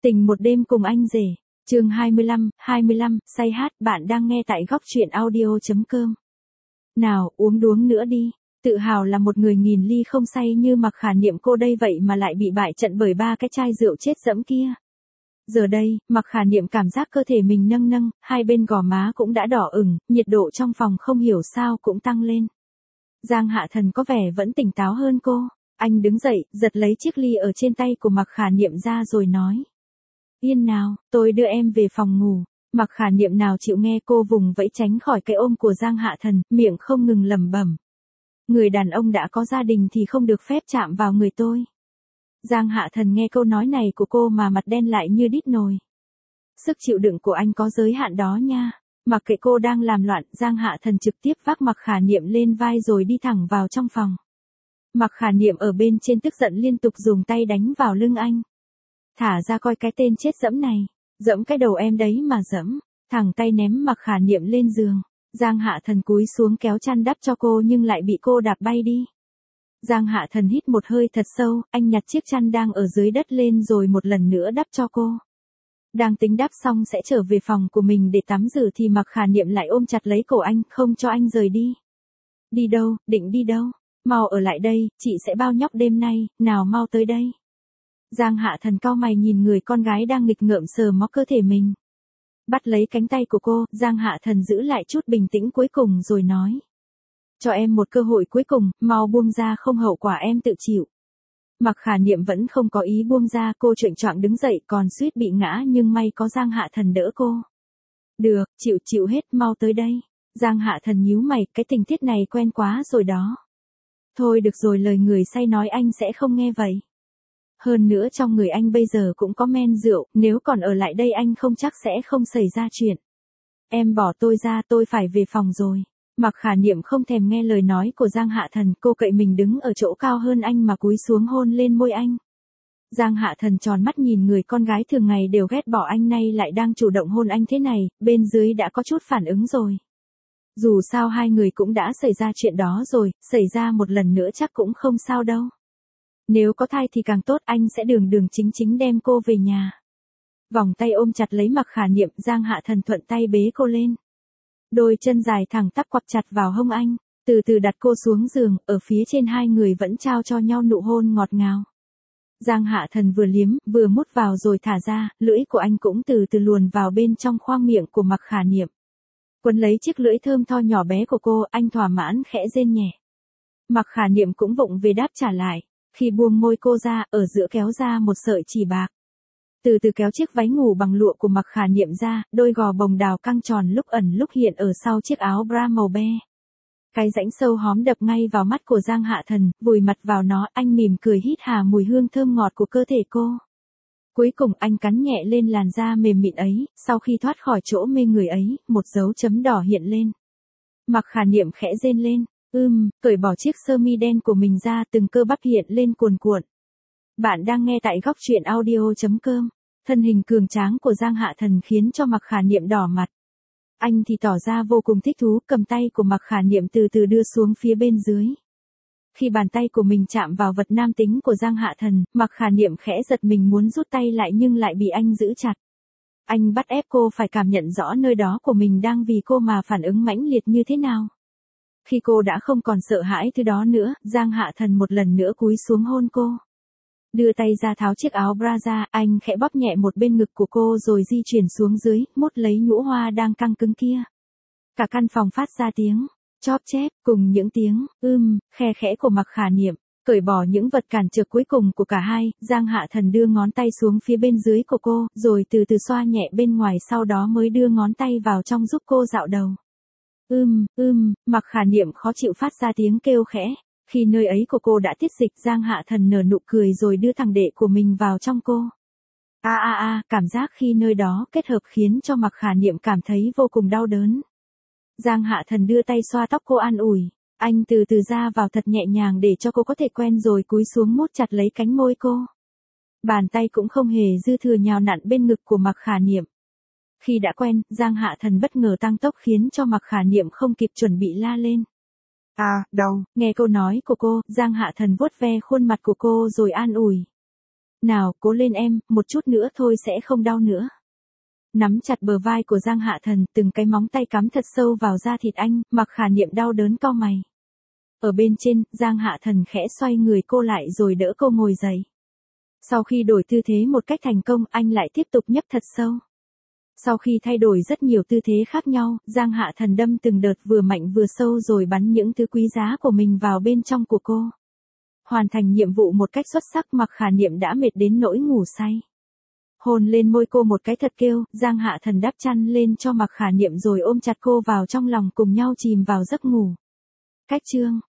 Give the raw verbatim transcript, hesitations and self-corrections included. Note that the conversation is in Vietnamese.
Tình một đêm cùng anh rể. Chương hai mươi lăm, hai mươi lăm, say hát, bạn đang nghe tại góc truyện audio.com. Nào, uống đuống nữa đi. Tự hào là một người nghìn ly không say như Mặc Khả Niệm cô đây vậy mà lại bị bại trận bởi ba cái chai rượu chết dẫm kia. Giờ đây, Mặc Khả Niệm cảm giác cơ thể mình nâng nâng, hai bên gò má cũng đã đỏ ửng, nhiệt độ trong phòng không hiểu sao cũng tăng lên. Giang Hạ Thần có vẻ vẫn tỉnh táo hơn cô. Anh đứng dậy, giật lấy chiếc ly ở trên tay của Mặc Khả Niệm ra rồi nói. Yên nào, tôi đưa em về phòng ngủ. Mặc Khả Niệm nào chịu nghe, cô vùng vẫy tránh khỏi cái ôm của Giang Hạ Thần, miệng không ngừng lẩm bẩm. Người đàn ông đã có gia đình thì không được phép chạm vào người tôi. Giang Hạ Thần nghe câu nói này của cô mà mặt đen lại như đít nồi. Sức chịu đựng của anh có giới hạn đó nha. Mặc kệ cô đang làm loạn, Giang Hạ Thần trực tiếp vác Mặc Khả Niệm lên vai rồi đi thẳng vào trong phòng. Mặc Khả Niệm ở bên trên tức giận liên tục dùng tay đánh vào lưng anh. Thả ra coi cái tên chết dẫm này. Dẫm cái đầu em đấy mà dẫm. Thẳng tay ném Mặc Khả Niệm lên giường. Giang Hạ Thần cúi xuống kéo chăn đắp cho cô nhưng lại bị cô đạp bay đi. Giang Hạ Thần hít một hơi thật sâu, anh nhặt chiếc chăn đang ở dưới đất lên rồi một lần nữa đắp cho cô. Đang tính đắp xong sẽ trở về phòng của mình để tắm rửa thì Mặc Khả Niệm lại ôm chặt lấy cổ anh, không cho anh rời đi. Đi đâu, định đi đâu? Mau ở lại đây, chị sẽ bao nhóc đêm nay, nào mau tới đây. Giang Hạ Thần cau mày nhìn người con gái đang nghịch ngợm sờ mó cơ thể mình. Bắt lấy cánh tay của cô, Giang Hạ Thần giữ lại chút bình tĩnh cuối cùng rồi nói. Cho em một cơ hội cuối cùng, mau buông ra không hậu quả em tự chịu. Mặc Khả Niệm vẫn không có ý buông ra, cô choạng choạng đứng dậy còn suýt bị ngã nhưng may có Giang Hạ Thần đỡ cô. Được, chịu chịu hết, mau tới đây. Giang Hạ Thần nhíu mày, cái tình tiết này quen quá rồi đó. Thôi được rồi, lời người say nói anh sẽ không nghe vậy. Hơn nữa trong người anh bây giờ cũng có men rượu, nếu còn ở lại đây anh không chắc sẽ không xảy ra chuyện. Em bỏ tôi ra, tôi phải về phòng rồi. Mặc Khả Niệm không thèm nghe lời nói của Giang Hạ Thần, cô cậy mình đứng ở chỗ cao hơn anh mà cúi xuống hôn lên môi anh. Giang Hạ Thần tròn mắt nhìn người con gái thường ngày đều ghét bỏ anh nay lại đang chủ động hôn anh thế này, bên dưới đã có chút phản ứng rồi. Dù sao hai người cũng đã xảy ra chuyện đó rồi, xảy ra một lần nữa chắc cũng không sao đâu. Nếu có thai thì càng tốt, anh sẽ đường đường chính chính đem cô về nhà. Vòng tay ôm chặt lấy Mặc Khả Niệm, Giang Hạ Thần thuận tay bế cô lên. Đôi chân dài thẳng tắp quặp chặt vào hông anh, từ từ đặt cô xuống giường, ở phía trên hai người vẫn trao cho nhau nụ hôn ngọt ngào. Giang Hạ Thần vừa liếm, vừa mút vào rồi thả ra, lưỡi của anh cũng từ từ luồn vào bên trong khoang miệng của Mặc Khả Niệm. Quấn lấy chiếc lưỡi thơm tho nhỏ bé của cô, anh thỏa mãn khẽ rên nhẹ. Mặc Khả Niệm cũng vụng về đáp trả lại, khi buông môi cô ra, ở giữa kéo ra một sợi chỉ bạc. Từ từ kéo chiếc váy ngủ bằng lụa của Mặc Khả Niệm ra, đôi gò bồng đào căng tròn lúc ẩn lúc hiện ở sau chiếc áo bra màu be. Cái rãnh sâu hóm đập ngay vào mắt của Giang Hạ Thần, vùi mặt vào nó, anh mỉm cười hít hà mùi hương thơm ngọt của cơ thể cô. Cuối cùng anh cắn nhẹ lên làn da mềm mịn ấy, sau khi thoát khỏi chỗ mê người ấy, một dấu chấm đỏ hiện lên. Mặc Khả Niệm khẽ rên lên, ưm, cởi bỏ chiếc sơ mi đen của mình ra, từng cơ bắp hiện lên cuồn cuộn. Bạn đang nghe tại góc truyện audio.com. Thân hình cường tráng của Giang Hạ Thần khiến cho Mặc Khả Niệm đỏ mặt. Anh thì tỏ ra vô cùng thích thú, cầm tay của Mặc Khả Niệm từ từ đưa xuống phía bên dưới. Khi bàn tay của mình chạm vào vật nam tính của Giang Hạ Thần, Mặc Khả Niệm khẽ giật mình muốn rút tay lại nhưng lại bị anh giữ chặt. Anh bắt ép cô phải cảm nhận rõ nơi đó của mình đang vì cô mà phản ứng mãnh liệt như thế nào. Khi cô đã không còn sợ hãi thứ đó nữa, Giang Hạ Thần một lần nữa cúi xuống hôn cô. Đưa tay ra tháo chiếc áo bra ra, anh khẽ bóp nhẹ một bên ngực của cô rồi di chuyển xuống dưới, mút lấy nhũ hoa đang căng cứng kia. Cả căn phòng phát ra tiếng chóp chép, cùng những tiếng ưm, khe khẽ của Mặc Khả Niệm. Cởi bỏ những vật cản trở cuối cùng của cả hai, Giang Hạ Thần đưa ngón tay xuống phía bên dưới của cô, rồi từ từ xoa nhẹ bên ngoài, sau đó mới đưa ngón tay vào trong giúp cô dạo đầu. Ưm, ưm, Mặc Khả Niệm khó chịu phát ra tiếng kêu khẽ. Khi nơi ấy của cô đã tiết dịch, Giang Hạ Thần nở nụ cười rồi đưa thằng đệ của mình vào trong cô. A a a, cảm giác khi nơi đó kết hợp khiến cho Mặc Khả Niệm cảm thấy vô cùng đau đớn. Giang Hạ Thần đưa tay xoa tóc cô an ủi, anh từ từ ra vào thật nhẹ nhàng để cho cô có thể quen rồi cúi xuống mút chặt lấy cánh môi cô. Bàn tay cũng không hề dư thừa nhào nặn bên ngực của Mặc Khả Niệm. Khi đã quen, Giang Hạ Thần bất ngờ tăng tốc khiến cho Mặc Khả Niệm không kịp chuẩn bị la lên. À, đau. Nghe câu nói của cô, Giang Hạ Thần vuốt ve khuôn mặt của cô rồi an ủi. Nào, cố lên em, một chút nữa thôi sẽ không đau nữa. Nắm chặt bờ vai của Giang Hạ Thần, từng cái móng tay cắm thật sâu vào da thịt anh, Mặc Khả Niệm đau đớn cau mày. Ở bên trên, Giang Hạ Thần khẽ xoay người cô lại rồi đỡ cô ngồi dậy. Sau khi đổi tư thế một cách thành công, anh lại tiếp tục nhấp thật sâu. Sau khi thay đổi rất nhiều tư thế khác nhau, Giang Hạ Thần đâm từng đợt vừa mạnh vừa sâu rồi bắn những thứ quý giá của mình vào bên trong của cô. Hoàn thành nhiệm vụ một cách xuất sắc, Mặc Khả Niệm đã mệt đến nỗi ngủ say. Hôn lên môi cô một cái thật kêu, Giang Hạ Thần đắp chăn lên cho Mặc Khả Niệm rồi ôm chặt cô vào trong lòng cùng nhau chìm vào giấc ngủ. Cách chương